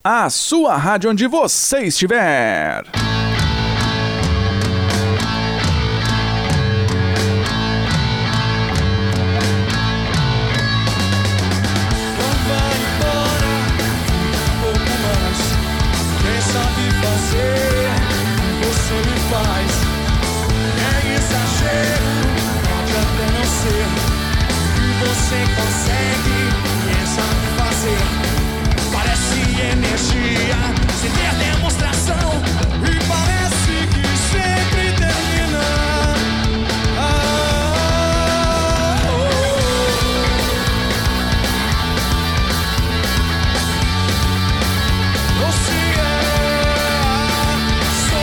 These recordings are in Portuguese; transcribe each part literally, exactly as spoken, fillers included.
a sua rádio onde você estiver. Você consegue, quem sabe fazer. Parece energia, sem ter demonstração. E parece que sempre termina. Ah, oh, oh. Você é a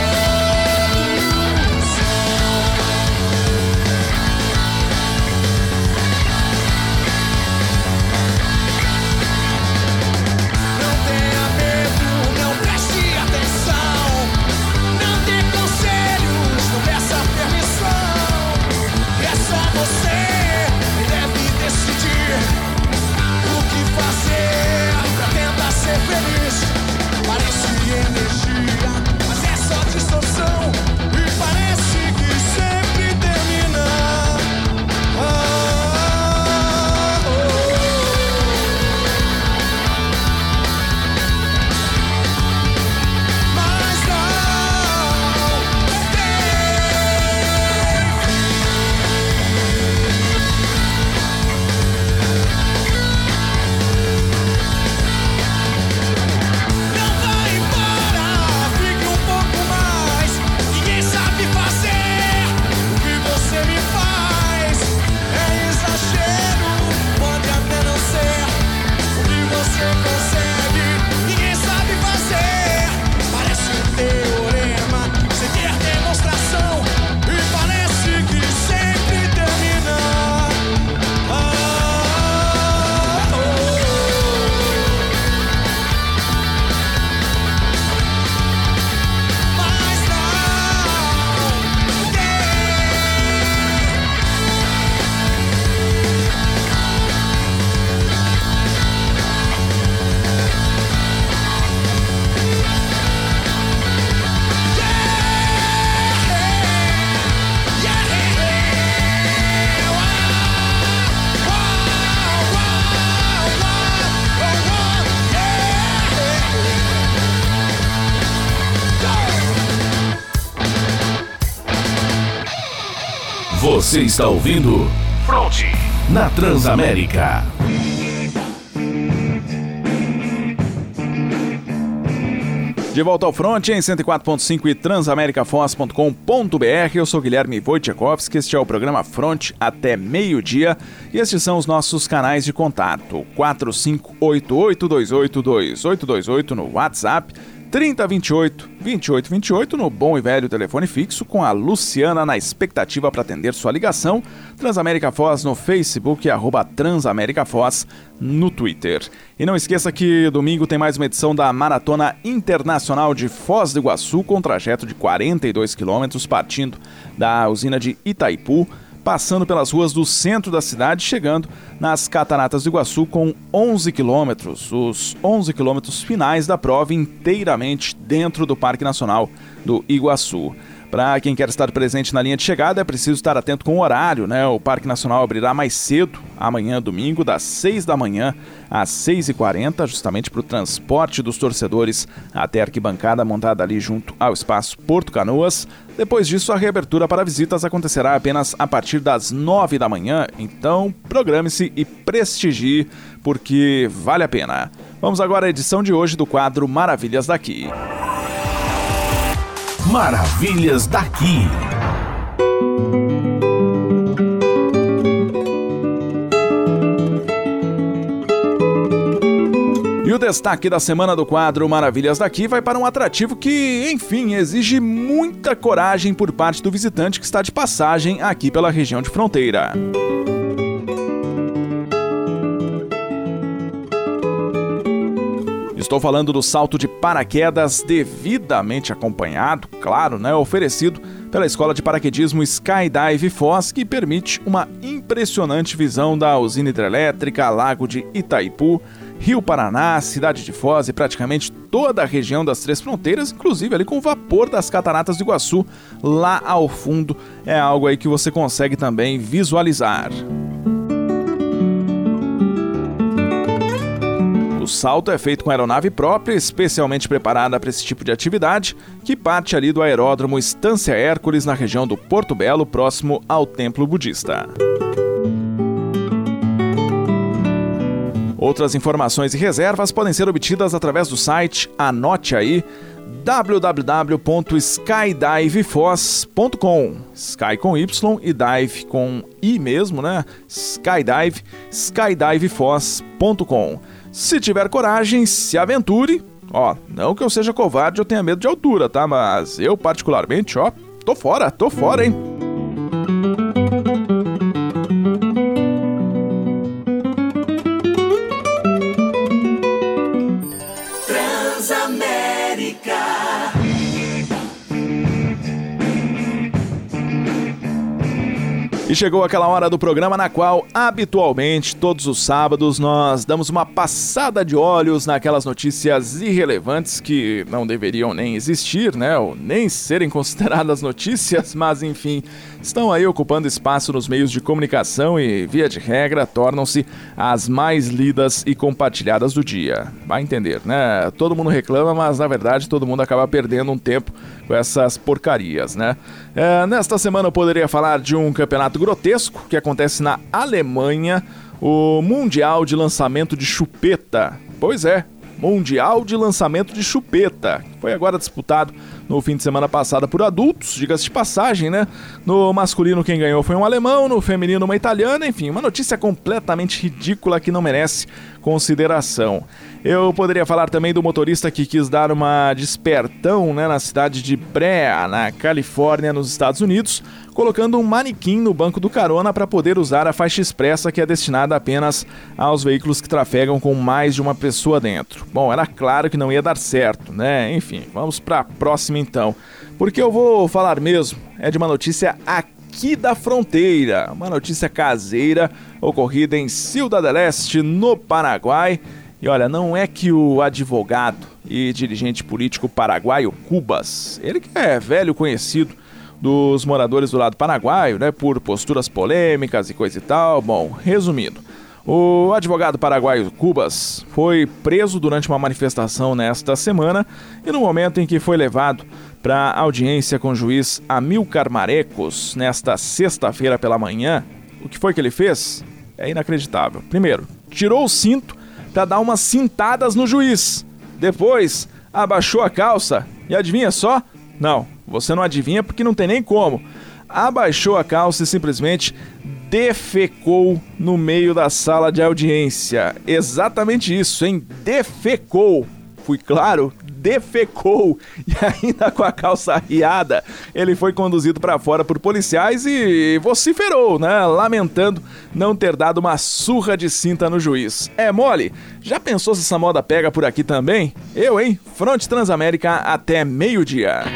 Você está ouvindo Fronte na Transamérica. De volta ao Fronte em cento e quatro ponto cinco e transamerica foz ponto com ponto b r. Eu sou Guilherme Wojciechowski, este é o programa Fronte até meio-dia e estes são os nossos canais de contato: quatro cinco oito oito dois oito dois oito dois oito no WhatsApp, trinta vinte e oito vinte e oito vinte e oito no bom e velho telefone fixo, com a Luciana na expectativa para atender sua ligação, Transamérica Foz no Facebook e arroba Transamérica Foz no Twitter. E não esqueça que domingo tem mais uma edição da Maratona Internacional de Foz do Iguaçu, com trajeto de quarenta e dois quilômetros, partindo da usina de Itaipu, passando pelas ruas do centro da cidade, chegando nas Cataratas do Iguaçu com onze quilômetros, os onze quilômetros finais da prova inteiramente dentro do Parque Nacional do Iguaçu. Para quem quer estar presente na linha de chegada, é preciso estar atento com o horário, né? O Parque Nacional abrirá mais cedo, amanhã, domingo, das seis da manhã às seis e quarenta, justamente para o transporte dos torcedores até a arquibancada montada ali junto ao Espaço Porto Canoas. Depois disso, a reabertura para visitas acontecerá apenas a partir das nove da manhã, então programe-se e prestigie, porque vale a pena. Vamos agora à edição de hoje do quadro Maravilhas daqui. Maravilhas daqui. E o destaque da semana do quadro Maravilhas daqui vai para um atrativo que, enfim, exige muita coragem por parte do visitante que está de passagem aqui pela região de fronteira. Estou falando do salto de paraquedas devidamente acompanhado, claro, né, oferecido pela Escola de Paraquedismo Skydive Foz, que permite uma impressionante visão da usina hidrelétrica Lago de Itaipu Rio Paraná, Cidade de Foz e praticamente toda a região das Três Fronteiras, inclusive ali com o vapor das Cataratas do Iguaçu lá ao fundo. É algo aí que você consegue também visualizar. O salto é feito com aeronave própria, especialmente preparada para esse tipo de atividade, que parte ali do aeródromo Estância Hércules, na região do Porto Belo, próximo ao Templo Budista. Outras informações e reservas podem ser obtidas através do site, anote aí, w w w ponto skydive foz ponto com. Sky com Y e dive com I mesmo, né? Skydive, skydive foz ponto com. Se tiver coragem, se aventure. Ó, não que eu seja covarde ou tenha medo de altura, tá? Mas eu particularmente, ó, tô fora, tô fora, hein? E chegou aquela hora do programa na qual, habitualmente, todos os sábados, nós damos uma passada de olhos naquelas notícias irrelevantes que não deveriam nem existir, né? Ou nem serem consideradas notícias, mas enfim, estão aí ocupando espaço nos meios de comunicação e, via de regra, tornam-se as mais lidas e compartilhadas do dia. Vai entender, né? Todo mundo reclama, mas na verdade todo mundo acaba perdendo um tempo com essas porcarias, né? É, nesta semana eu poderia falar de um campeonato grotesco que acontece na Alemanha, o Mundial de Lançamento de Chupeta. Pois é, Mundial de Lançamento de Chupeta, que foi agora disputado no fim de semana passado por adultos, diga-se de passagem, né? No masculino quem ganhou foi um alemão, no feminino uma italiana, enfim, uma notícia completamente ridícula que não merece consideração. Eu poderia falar também do motorista que quis dar uma despertão, né, na cidade de Brea, na Califórnia, nos Estados Unidos, colocando um manequim no banco do carona para poder usar a faixa expressa que é destinada apenas aos veículos que trafegam com mais de uma pessoa dentro. Bom, era claro que não ia dar certo, né? Enfim, vamos para a próxima então. Porque eu vou falar mesmo é de uma notícia aqui da fronteira, uma notícia caseira ocorrida em Ciudad del Este, no Paraguai. E olha, não é que o advogado e dirigente político paraguaio Cubas, ele que é velho conhecido dos moradores do lado paraguaio, né, por posturas polêmicas e coisa e tal. Bom, resumindo, o advogado paraguaio Cubas foi preso durante uma manifestação nesta semana e no momento em que foi levado para audiência com o juiz Amilcar Marecos nesta sexta-feira pela manhã, o que foi que ele fez? É inacreditável. Primeiro, tirou o cinto para dar umas cintadas no juiz. Depois, abaixou a calça e adivinha só? Não, você não adivinha porque não tem nem como. Abaixou a calça e simplesmente defecou no meio da sala de audiência. Exatamente isso, hein? Defecou. Fui claro? Defecou. E ainda com a calça arriada, ele foi conduzido para fora por policiais e vociferou, né? Lamentando não ter dado uma surra de cinta no juiz. É mole? Já pensou se essa moda pega por aqui também? Eu, hein? Fronte Transamérica até meio-dia.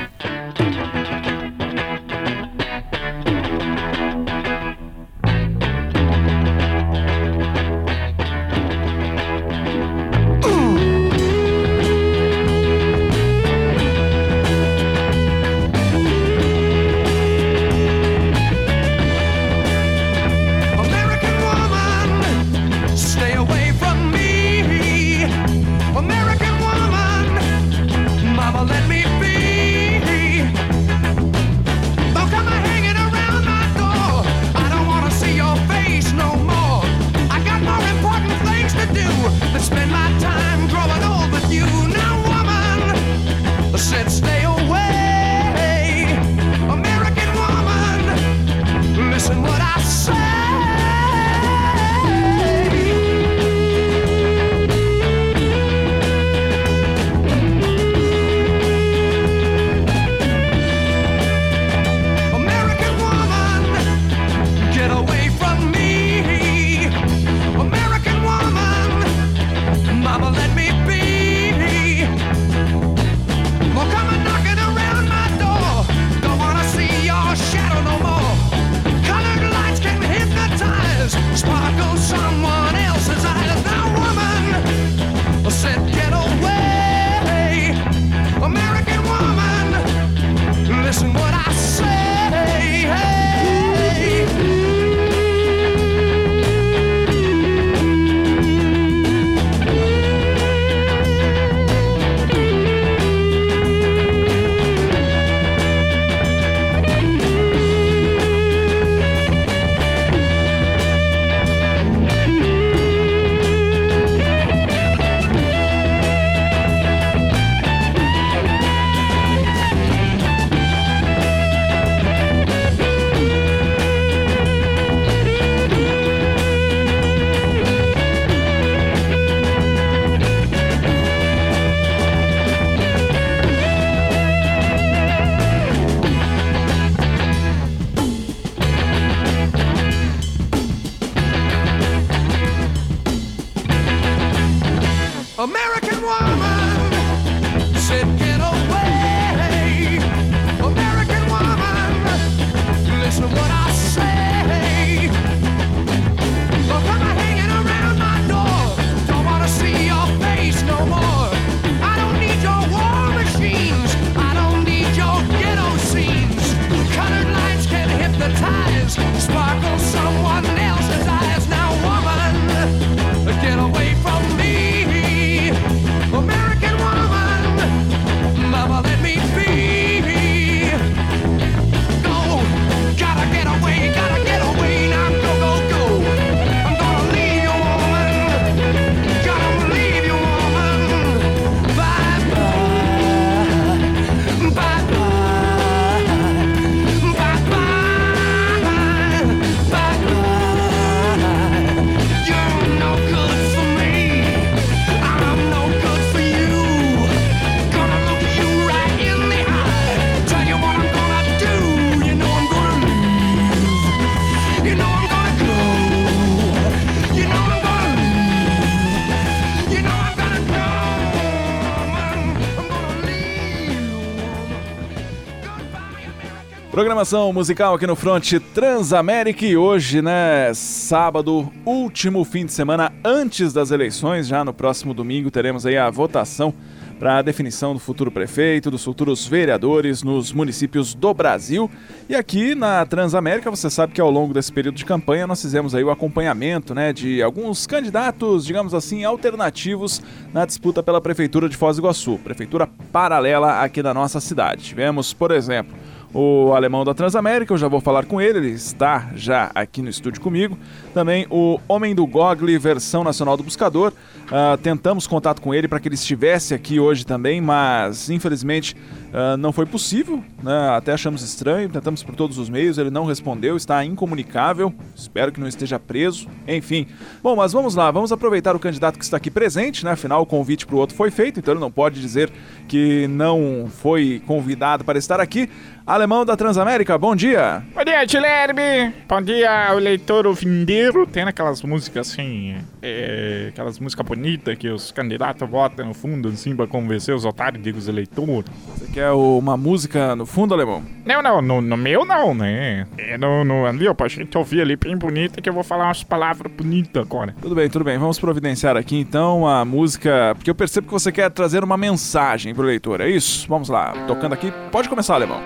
American woman, mama, let me be. Programação musical aqui no Front Transamérica e hoje, né, sábado, último fim de semana antes das eleições, já no próximo domingo teremos aí a votação para a definição do futuro prefeito, dos futuros vereadores nos municípios do Brasil. E aqui na Transamérica, você sabe que ao longo desse período de campanha nós fizemos aí o acompanhamento, né, de alguns candidatos, digamos assim, alternativos na disputa pela Prefeitura de Foz do Iguaçu, prefeitura paralela aqui da nossa cidade. Tivemos, por exemplo, o Alemão da Transamérica, eu já vou falar com ele, ele está já aqui no estúdio comigo. Também o Homem do Google, versão nacional do Buscador. Uh, tentamos contato com ele para que ele estivesse aqui hoje também, mas infelizmente uh, não foi possível, né? Até achamos estranho, tentamos por todos os meios, ele não respondeu, está incomunicável, espero que não esteja preso, enfim. Bom, mas vamos lá, vamos aproveitar o candidato que está aqui presente, né? Afinal o convite para o outro foi feito, então ele não pode dizer que não foi convidado para estar aqui. Alemão da Transamérica, bom dia! Bom dia, Guilherme! Bom dia, o leitor ouvindeiro. Tem aquelas músicas assim, é, aquelas músicas bonitas que os candidatos votam no fundo, assim, pra convencer os otários e os eleitores. Você quer uma música no fundo, Alemão? Não, não, no, no meu não, né? É no, no ali, ó, pra gente ouvir ali bem bonita, que eu vou falar umas palavras bonitas agora. Tudo bem, tudo bem. Vamos providenciar aqui então a música, porque eu percebo que você quer trazer uma mensagem pro leitor, é isso? Vamos lá, tocando aqui. Pode começar, Alemão.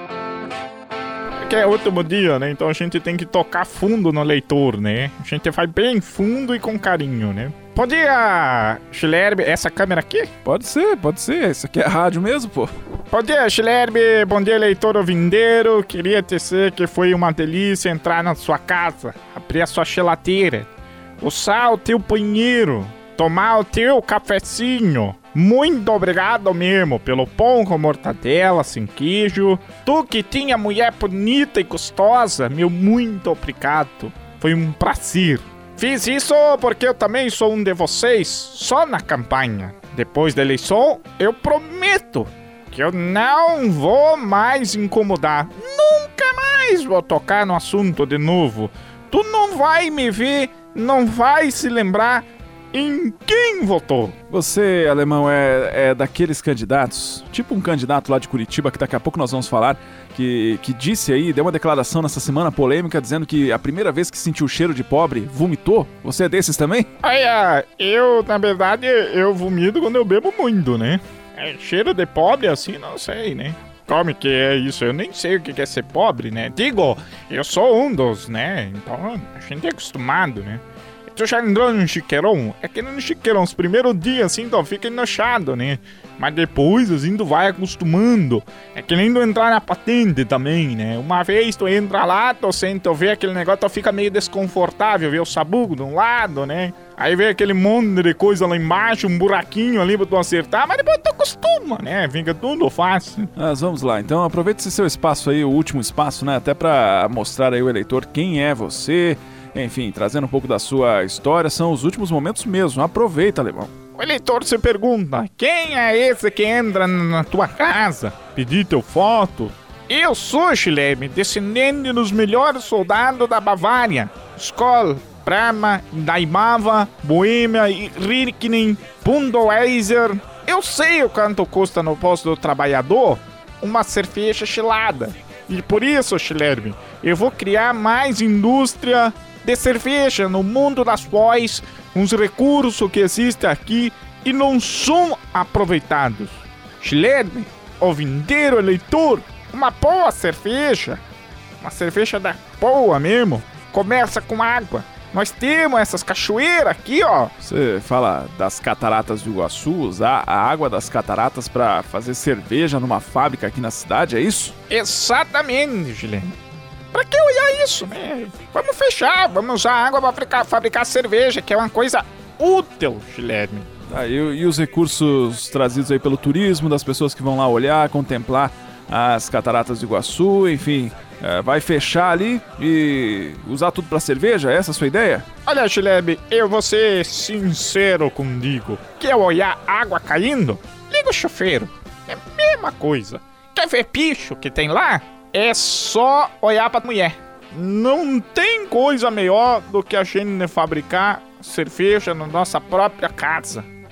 Que é último dia, né? Então a gente tem que tocar fundo no leitor, né? A gente vai bem fundo e com carinho, né? Bom dia, Guilherme. Essa câmera aqui? Pode ser, pode ser. Isso aqui é rádio mesmo, pô. Bom dia, Guilherme. Bom dia, leitor ouvindeiro. Queria dizer que foi uma delícia entrar na sua casa, abrir a sua geladeira, usar o teu banheiro, tomar o teu cafezinho. Muito obrigado mesmo pelo pão com mortadela, sem queijo. Tu que tinha mulher bonita e gostosa, meu muito obrigado. Foi um prazer. Fiz isso porque eu também sou um de vocês, só na campanha. Depois da eleição, eu prometo que eu não vou mais incomodar. Nunca mais vou tocar no assunto de novo. Tu não vai me ver, não vai se lembrar em quem votou. Você, Alemão, é, é daqueles candidatos, tipo um candidato lá de Curitiba, que daqui a pouco nós vamos falar, que, que disse aí, deu uma declaração nessa semana polêmica, dizendo que a primeira vez que sentiu o cheiro de pobre, vomitou? Você é desses também? Olha, eu, na verdade, eu vomito quando eu bebo muito, né? É, cheiro de pobre assim, não sei, né? Como que é isso? Eu nem sei o que é ser pobre, né? Digo, eu sou um dos, né? Então, a gente é acostumado, né? Tu já entrou no chiqueirão? É que no chiqueirão, os primeiros dias, assim, tu fica enochado, né? Mas depois, assim, tu vai acostumando. É que nem tu entrar na patente também, né? Uma vez tu entra lá, tu sente, tu vê aquele negócio, tu fica meio desconfortável, vê o sabugo de um lado, né? Aí vê aquele monte de coisa lá embaixo, um buraquinho ali pra tu acertar, mas depois tu acostuma, né? Fica tudo fácil. Mas vamos lá, então aproveite esse seu espaço aí, o último espaço, né? Até pra mostrar aí ao eleitor quem é você. Enfim, trazendo um pouco da sua história, são os últimos momentos mesmo. Aproveita, Alemão. O eleitor se pergunta, quem é esse que entra na tua casa? Pedir teu foto? Eu sou, Guilherme, descendente dos melhores soldados da Bavária. Skoll, Brahma, Daimava, Boêmia, Rirkinen, Budweiser. Eu sei o quanto custa no posto do trabalhador uma cerveja gelada. E por isso, Guilherme, eu vou criar mais indústria de cerveja no mundo das Foz, uns recursos que existem aqui e não são aproveitados. Guilherme, ouvindeiro, eleitor, uma boa cerveja, uma cerveja da boa mesmo, começa com água. Nós temos essas cachoeiras aqui, ó. Você fala das cataratas do Iguaçu, usar a água das cataratas para fazer cerveja numa fábrica aqui na cidade, é isso? Exatamente, Guilherme. Pra que olhar isso, né? Vamos fechar, vamos usar água pra fabricar, fabricar cerveja, que é uma coisa útil, Guilherme. Ah, e, e os recursos trazidos aí pelo turismo, das pessoas que vão lá olhar, contemplar as cataratas do Iguaçu, enfim, é, vai fechar ali e usar tudo pra cerveja? Essa é a sua ideia? Olha, Guilherme, eu vou ser sincero contigo. Quer olhar água caindo? Liga o chuveiro. É a mesma coisa. Quer ver bicho que tem lá? É só olhar pra mulher. Não tem coisa melhor do que a gente fabricar cerveja na nossa própria casa.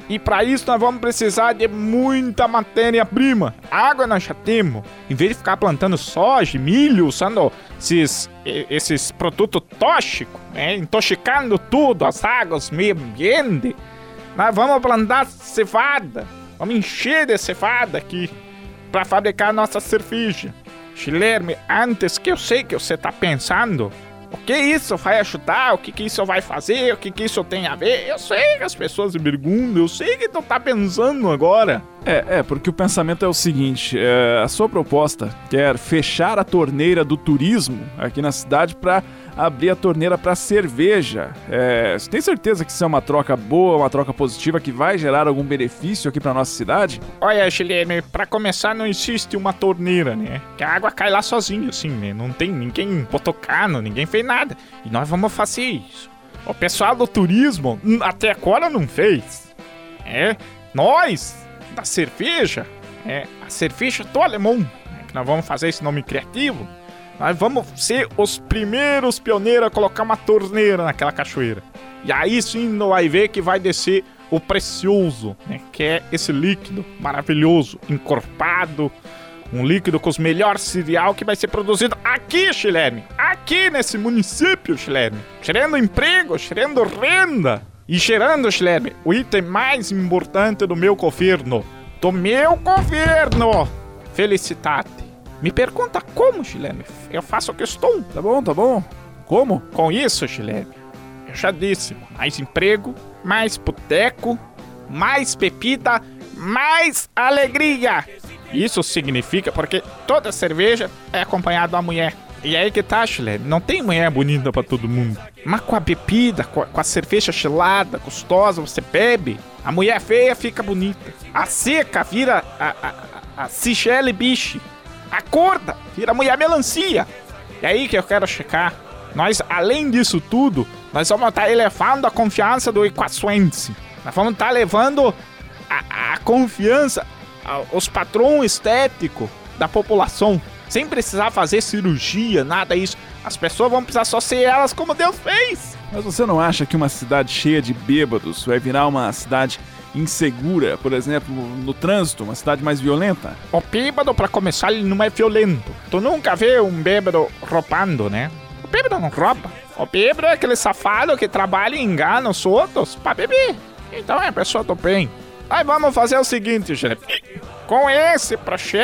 E para isso nós vamos precisar de muita matéria-prima. Água nós já temos. Em vez de ficar plantando soja, milho, usando esses, esses produtos tóxicos, né? Intoxicando tudo, as águas, o meio ambiente, nós vamos plantar cevada. Vamos encher de cevada aqui para fabricar nossa cerveja. Guilherme, antes que eu sei que você tá pensando, o que isso vai ajudar, o que, que isso vai fazer, o que, que isso tem a ver, eu sei que as pessoas me perguntam, eu sei que tu tá pensando agora. É, é, porque o pensamento é o seguinte, é, a sua proposta quer fechar a torneira do turismo aqui na cidade para abrir a torneira para cerveja. É, você tem certeza que isso é uma troca boa, uma troca positiva que vai gerar algum benefício aqui para nossa cidade? Olha, Guilherme, para começar não existe uma torneira, né? Que a água cai lá sozinha, assim, né? Não tem ninguém botou cano, ninguém fez nada. E nós vamos fazer isso. O pessoal do turismo até agora não fez. É, nós da cerveja, é, a cerveja do alemão, né, que nós vamos fazer esse nome criativo, nós vamos ser os primeiros pioneiros a colocar uma torneira naquela cachoeira. E aí sim não vai ver que vai descer o precioso, né, que é esse líquido maravilhoso, encorpado, um líquido com os melhores cereal que vai ser produzido aqui, Guilherme, aqui nesse município, Guilherme, gerando emprego, gerando renda. E gerando, Guilherme, o item mais importante do meu governo. Do meu governo! Felicidade. Me pergunta como, Guilherme? Eu faço questão. Tá bom, tá bom. Como? Com isso, Guilherme, eu já disse, mais emprego, mais boteco, mais bebida, mais alegria. Isso significa porque toda cerveja é acompanhada da mulher. E aí que tá, Guilherme, não tem mulher bonita pra todo mundo. Mas com a bebida, com a, com a cerveja gelada, gostosa, você bebe, a mulher feia fica bonita. A seca vira a, a, a Sigele Biche. A gorda vira mulher melancia. E aí que eu quero checar. Nós, além disso tudo, nós vamos estar elevando a confiança do iquaçuense. Nós vamos estar levando a, a confiança, a, os padrões estéticos da população. Sem precisar fazer cirurgia, nada disso. As pessoas vão precisar só ser elas como Deus fez. Mas você não acha que uma cidade cheia de bêbados vai virar uma cidade insegura, por exemplo, no trânsito, uma cidade mais violenta? O bêbado, pra começar, ele não é violento. Tu nunca vê um bêbado roubando, né? O bêbado não rouba. O bêbado é aquele safado que trabalha e engana os outros pra beber. Então é a pessoa do bem. Aí vamos fazer o seguinte, gente. Com esse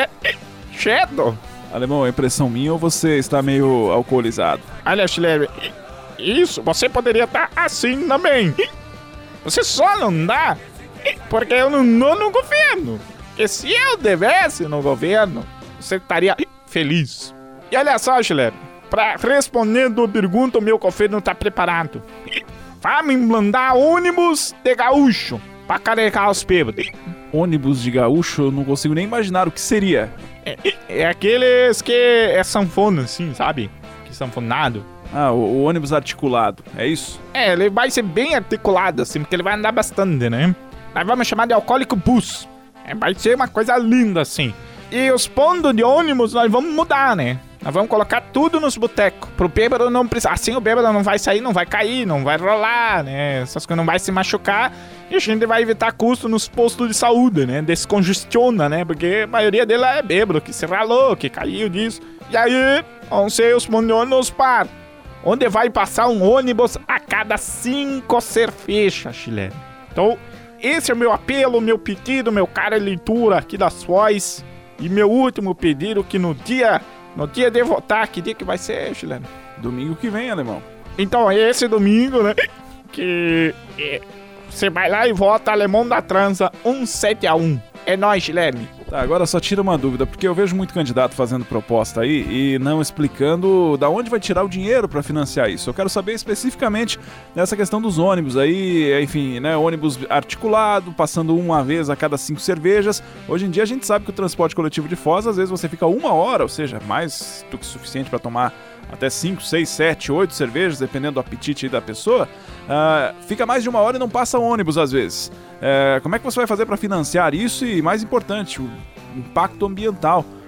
projeto... Alemão, é impressão minha ou você está meio alcoolizado? Olha, Guilherme, isso, você poderia estar assim também. Você só não dá porque eu não estou no governo. Porque se eu devesse no governo, você estaria feliz. E olha só, Guilherme, para responder a tua pergunta, o meu governo está preparado. Vamos implantar ônibus de gaúcho para carregar os bêbados. Ônibus de gaúcho, eu não consigo nem imaginar o que seria. É, é aqueles que é sanfona, assim, sabe? Que sanfonado. Ah, o, o ônibus articulado, é isso? É, ele vai ser bem articulado, assim, porque ele vai andar bastante, né? Nós vamos chamar de alcoólico bus. É, vai ser uma coisa linda, assim. E os pontos de ônibus nós vamos mudar, né? Nós vamos colocar tudo nos botecos. Pro bêbado não precisar. Assim o bêbado não vai sair, não vai cair, não vai rolar, né? Essas coisas não vai se machucar. E a gente vai evitar custo nos postos de saúde, né? Descongestiona, né? Porque a maioria dele é bêbado, que se ralou, que caiu disso. E aí, vão ser os ônibus par. Onde vai passar um ônibus a cada cinco cervejas, Chileno. Então, esse é o meu apelo, meu pedido, meu cara leitura aqui das Foz. E meu último pedido que no dia... No dia de votar, que dia que vai ser, Chileno? Domingo que vem, alemão. Então, esse domingo, né? Que é, você vai lá e vota Alemão da Transa um sete a um. É nóis, Chileno. Tá, agora só tira uma dúvida, porque eu vejo muito candidato fazendo proposta aí e não explicando da onde vai tirar o dinheiro pra financiar isso. Eu quero saber especificamente dessa questão dos ônibus aí, enfim, né, ônibus articulado, passando uma vez a cada cinco cervejas. Hoje em dia a gente sabe que o transporte coletivo de Foz, às vezes você fica uma hora, ou seja, mais do que suficiente pra tomar até cinco, seis, sete, oito cervejas, dependendo do apetite aí da pessoa, uh, fica mais de uma hora e não passa ônibus às vezes. Uh, como é que você vai fazer para financiar isso e, mais importante, o impacto ambiental?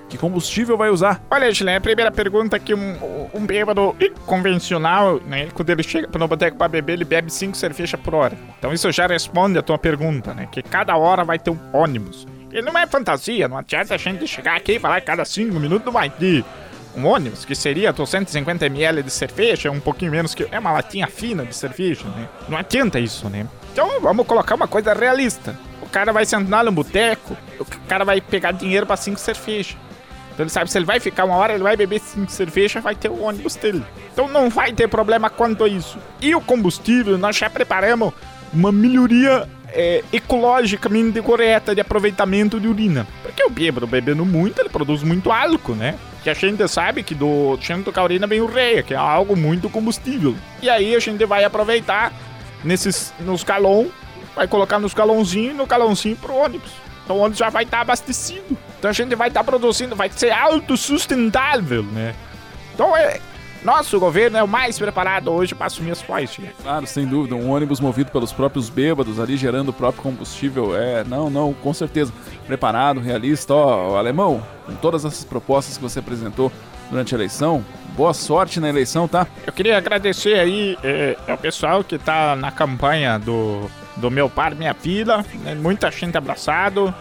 Que combustível vai usar? Olha, Chile, a primeira pergunta é que um, um bêbado convencional, né, quando ele chega no boteco pra beber, ele bebe cinco cervejas por hora. Então isso já responde a tua pergunta, né? Que cada hora vai ter um ônibus. E não é fantasia, não adianta a gente chegar aqui e falar que cada cinco minutos não vai ter um ônibus, que seria cento e cinquenta mililitros de cerveja, um pouquinho menos que... É uma latinha fina de cerveja, né? Não adianta isso, né? Então vamos colocar uma coisa realista. O cara vai sentar no boteco, o cara vai pegar dinheiro pra cinco cervejas. Então ele sabe, se ele vai ficar uma hora, ele vai beber cinco cervejas, vai ter o ônibus dele. Então não vai ter problema quanto a isso. E o combustível, nós já preparamos uma melhoria é, ecologicamente correta de aproveitamento de urina. Porque o bêbado bebendo muito, ele produz muito álcool, né? Que a gente sabe que do centro da urina vem ureia, que é algo muito combustível. E aí a gente vai aproveitar nesses, nos galões, vai colocar nos galãozinhos e no galãozinho pro ônibus. Então o ônibus já vai estar abastecido. Então a gente vai estar produzindo, vai ser autossustentável, né? Então é... Nosso governo é o mais preparado hoje para assumir as coisas. Claro, sem dúvida. Um ônibus movido pelos próprios bêbados ali, gerando o próprio combustível. É, não, não, com certeza. Preparado, realista. Ó, alemão, com todas essas propostas que você apresentou durante a eleição, boa sorte na eleição, tá? Eu queria agradecer aí é, ao pessoal que tá na campanha do, do Meu Par, Minha Fila. Né? Muita gente abraçado.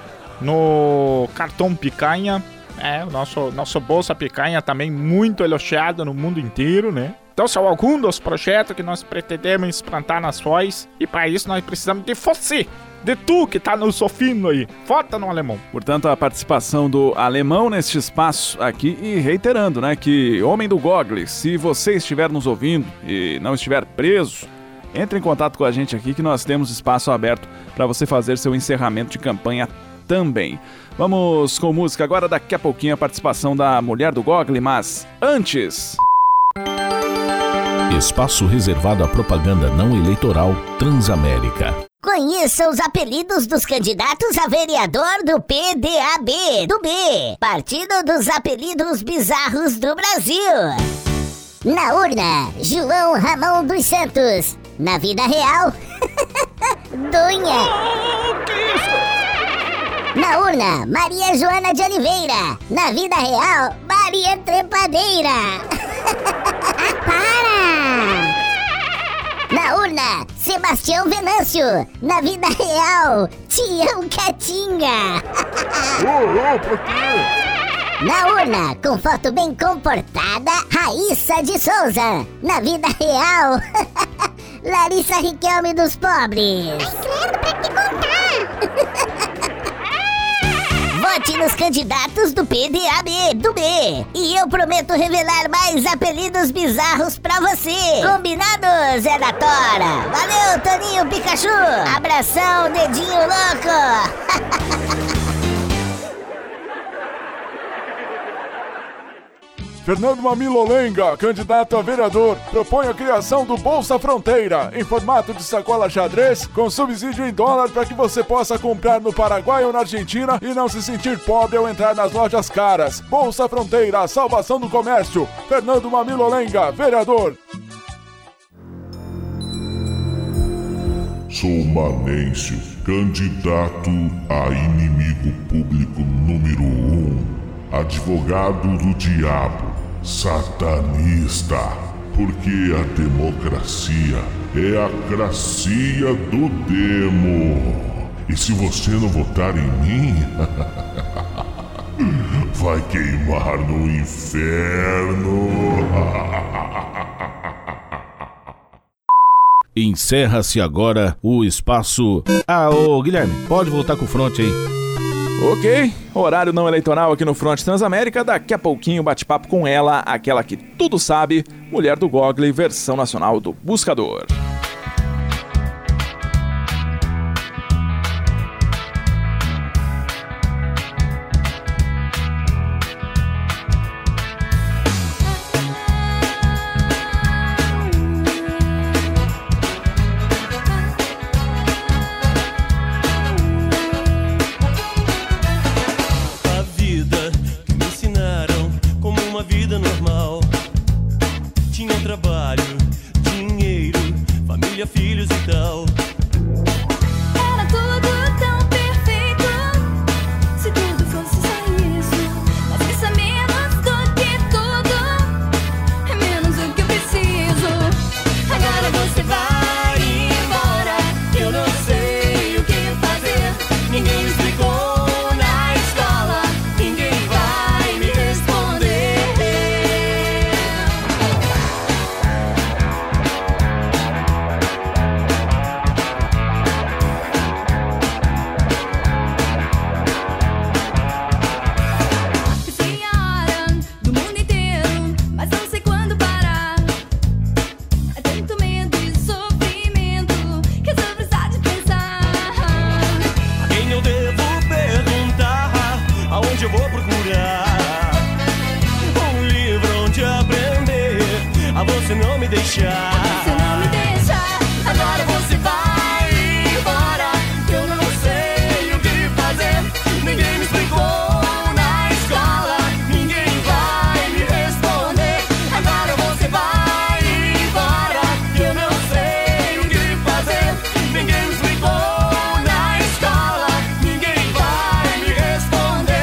No cartão Picanha. É, o nosso, nosso Bolsa Picanha também muito elogiado no mundo inteiro, né? Então são alguns dos projetos que nós pretendemos implantar nas Foz. E para isso nós precisamos de você, de tu que tá nos ouvindo aí. Vota no alemão. Portanto, a participação do alemão neste espaço aqui. E reiterando, né, que homem do Google, se você estiver nos ouvindo e não estiver preso, entre em contato com a gente aqui que nós temos espaço aberto para você fazer seu encerramento de campanha também. Vamos com música agora, daqui a pouquinho a participação da mulher do Google, mas antes... Espaço reservado à propaganda não eleitoral Transamérica. Conheça os apelidos dos candidatos a vereador do P D A B, do B, Partido dos Apelidos Bizarros do Brasil. Na urna, João Ramon dos Santos. Na vida real, Dunha. Na urna, Maria Joana de Oliveira. Na vida real, Maria Trepadeira. Para! Na urna, Sebastião Venâncio. Na vida real, Tião Catinga. Na urna, com foto bem comportada, Raíssa de Souza. Na vida real, Larissa Riquelme dos Pobres. Ai, credo, pra que contar? Vote nos candidatos do P D A B, do B. E eu prometo revelar mais apelidos bizarros pra você. Combinado, Zé da Tora? Valeu, Toninho Pikachu. Abração, dedinho louco. Fernando Mamilolenga, candidato a vereador, propõe a criação do Bolsa Fronteira, em formato de sacola xadrez, com subsídio em dólar para que você possa comprar no Paraguai ou na Argentina e não se sentir pobre ao entrar nas lojas caras. Bolsa Fronteira, a salvação do comércio. Fernando Mamilolenga, vereador. Sou Manêncio, candidato a inimigo público número um, advogado do diabo, satanista, porque a democracia é a gracia do demo. E se você não votar em mim, vai queimar no inferno. Encerra-se agora o espaço... Ah, ô Guilherme, pode voltar com o front aí. Ok, horário não eleitoral aqui no Front Transamérica. Daqui a pouquinho bate-papo com ela, aquela que tudo sabe, mulher do Google, versão nacional do Buscador. Trabalho, dinheiro, eu vou procurar um livro onde aprender a você não me deixar. Você não me deixa, agora você vai embora. Eu não sei o que fazer, ninguém me explicou na escola, ninguém vai me responder. Agora você vai embora. Eu não sei o que fazer, ninguém me explicou na escola, ninguém vai me responder.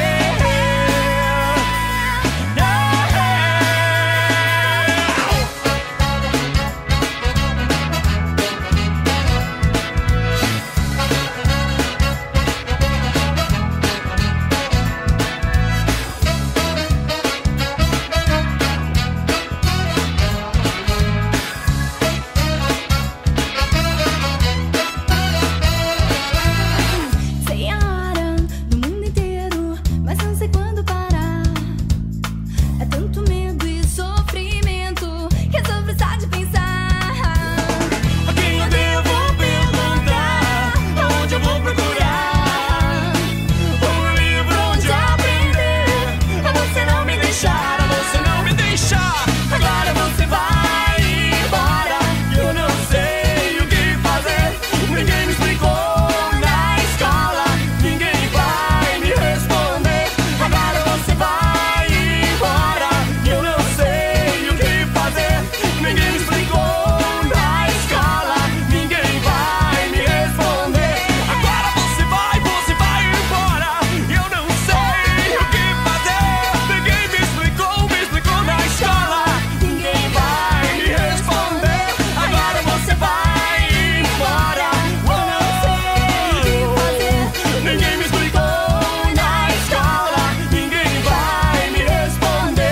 Sei a hora do mundo inteiro, mas não sei quando parar. É tanto medo e sofrimento que sofro só de pensar. A quem eu devo perguntar? Aonde eu vou procurar um livro onde aprender a você não me deixar, a você não me deixar. Agora você vai embora. Eu não sei o que fazer, ninguém me explicou na escola, ninguém vai me responder. Agora você vai embora. Eu não sei o que fazer, ninguém me explicou na escola, ninguém vai me responder. Agora você vai, você vai embora. Eu não sei o que fazer, ninguém me explicou, me explicou na escola, ninguém vai me responder. Agora você vai embora. Eu não sei o que fazer, ninguém me explicou na escola, ninguém vai me responder.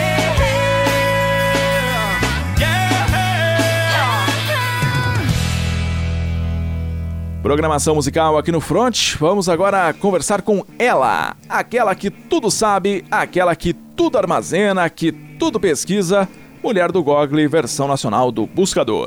Programação musical aqui no Front. Vamos agora conversar com ela, aquela que tudo sabe, aquela que tudo armazena, que tudo pesquisa, mulher do Google, versão nacional do Buscador.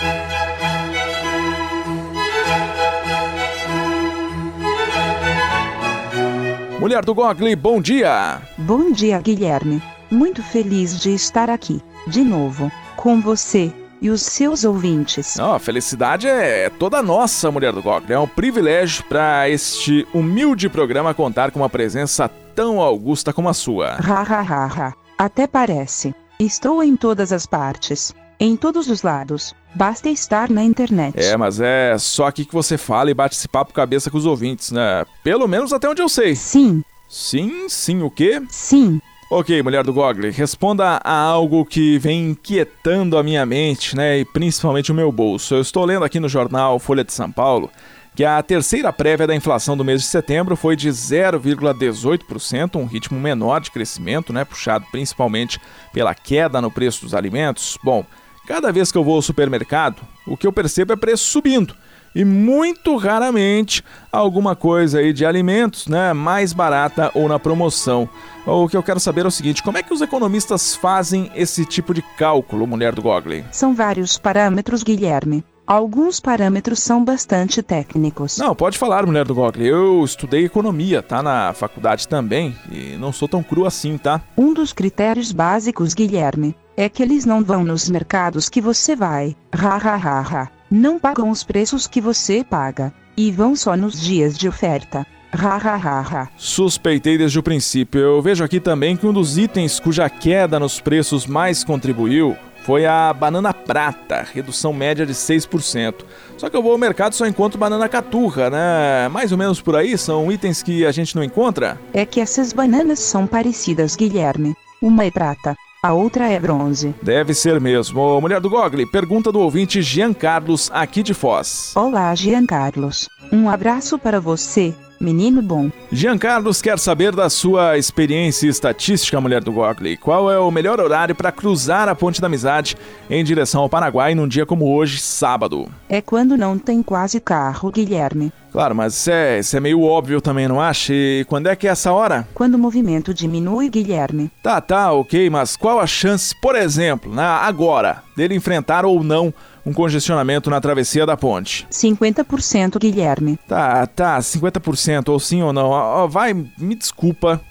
Mulher do Google, bom dia! Bom dia, Guilherme. Muito feliz de estar aqui, de novo, com você e os seus ouvintes. Não, a felicidade é toda nossa, mulher do Google. É um privilégio para este humilde programa contar com uma presença tão augusta como a sua. Ha, ha, ha, ha. Até parece. Estou em todas as partes, em todos os lados. Basta estar na internet. É, mas é só aqui que você fala e bate esse papo cabeça com os ouvintes, né? Pelo menos até onde eu sei. Sim, Sim, sim, o quê? sim. Ok, mulher do Google, responda a algo que vem inquietando a minha mente, né, e principalmente o meu bolso. Eu estou lendo aqui no jornal Folha de São Paulo que a terceira prévia da inflação do mês de setembro foi de zero vírgula dezoito por cento, um ritmo menor de crescimento, né, puxado principalmente pela queda no preço dos alimentos. Bom, cada vez que eu vou ao supermercado, o que eu percebo é preço subindo. E muito raramente alguma coisa aí de alimentos, né, mais barata ou na promoção. O que eu quero saber é o seguinte: como é que os economistas fazem esse tipo de cálculo, mulher do Google? São vários parâmetros, Guilherme. Alguns parâmetros são bastante técnicos. Não, pode falar, mulher do Google. Eu estudei economia, tá, na faculdade também, e não sou tão cru assim, tá? Um dos critérios básicos, Guilherme, é que eles não vão nos mercados que você vai. Ha, ha, ha, ha. Não pagam os preços que você paga. E vão só nos dias de oferta. Ha, ha, ha, ha. Suspeitei desde o princípio. Eu vejo aqui também que um dos itens cuja queda nos preços mais contribuiu foi a banana prata, redução média de seis por cento. Só que eu vou ao mercado e só encontro banana caturra, né? Mais ou menos por aí, são itens que a gente não encontra? É que essas bananas são parecidas, Guilherme. Uma é prata, a outra é bronze. Deve ser mesmo. Ô, mulher do Google, pergunta do ouvinte Jean Carlos, aqui de Foz. Olá, Jean Carlos. Um abraço para você, menino bom. Jean Carlos quer saber da sua experiência estatística, mulher do Google. Qual é o melhor horário para cruzar a Ponte da Amizade em direção ao Paraguai num dia como hoje, sábado? É quando não tem quase carro, Guilherme. Claro, mas isso é, isso é meio óbvio também, não acha? E quando é que é essa hora? Quando o movimento diminui, Guilherme. Tá, tá, ok, mas qual a chance, por exemplo, né, agora, dele enfrentar ou não um congestionamento na travessia da ponte? cinquenta por cento, Guilherme. Tá, tá, cinquenta por cento, ou sim ou não. Ó, vai, me desculpa,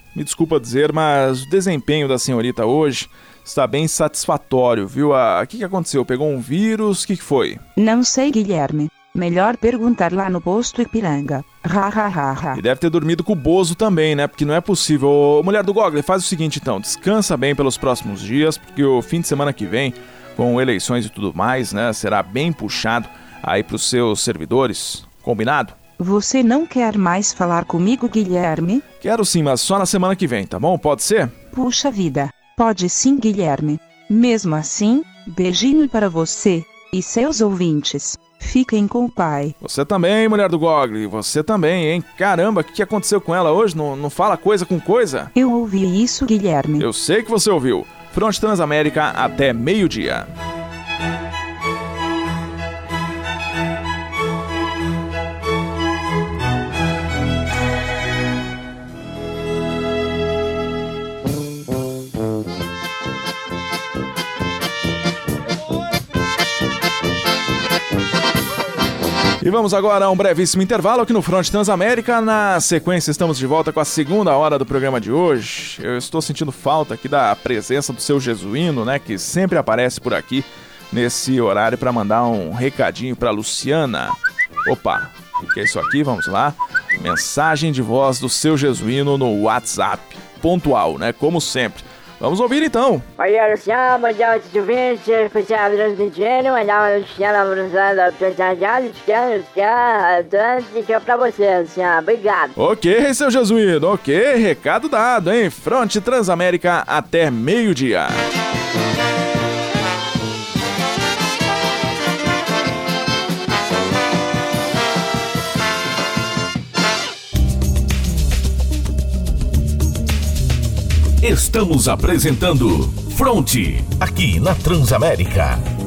me desculpa dizer, mas o desempenho da senhorita hoje está bem satisfatório, viu? O que, que aconteceu? Pegou um vírus? O que, que foi? Não sei, Guilherme. Melhor perguntar lá no posto Ipiranga. Ha, ha, ha, ha. E deve ter dormido com o Bozo também, né? Porque não é possível. Ô, mulher do Gogli, faz o seguinte então, descansa bem pelos próximos dias, porque o fim de semana que vem, com eleições e tudo mais, né, será bem puxado aí pros seus servidores. Combinado? Você não quer mais falar comigo, Guilherme? Quero sim, mas só na semana que vem, tá bom? Pode ser? Puxa vida, pode sim, Guilherme. Mesmo assim, beijinho para você e seus ouvintes. Fiquem com o pai. Você também, mulher do Gogli, você também, hein? Caramba, o que, que aconteceu com ela hoje? Não, não fala coisa com coisa? Eu ouvi isso, Guilherme. Eu sei que você ouviu. Fronte Transamérica até meio-dia. E vamos agora a um brevíssimo intervalo aqui no Fronte Transamérica. Na sequência, estamos de volta com a segunda hora do programa de hoje. Eu estou sentindo falta aqui da presença do seu Jesuíno, né, que sempre aparece por aqui nesse horário para mandar um recadinho para Luciana. Opa, o que é isso aqui? Vamos lá. Mensagem de voz do seu Jesuíno no WhatsApp. Pontual, né, como sempre. Vamos ouvir então. Oi, Luciano, bom dia, tudo bem? Você foi transmitindo, mas não, Luciano, Luciano, Luciano, Luciano, Luciano, pra você, Luciano, obrigado. Ok, seu Jesuíno, ok, recado dado, hein? Fronte Transamérica até meio-dia. Estamos apresentando Fronte, aqui na Transamérica.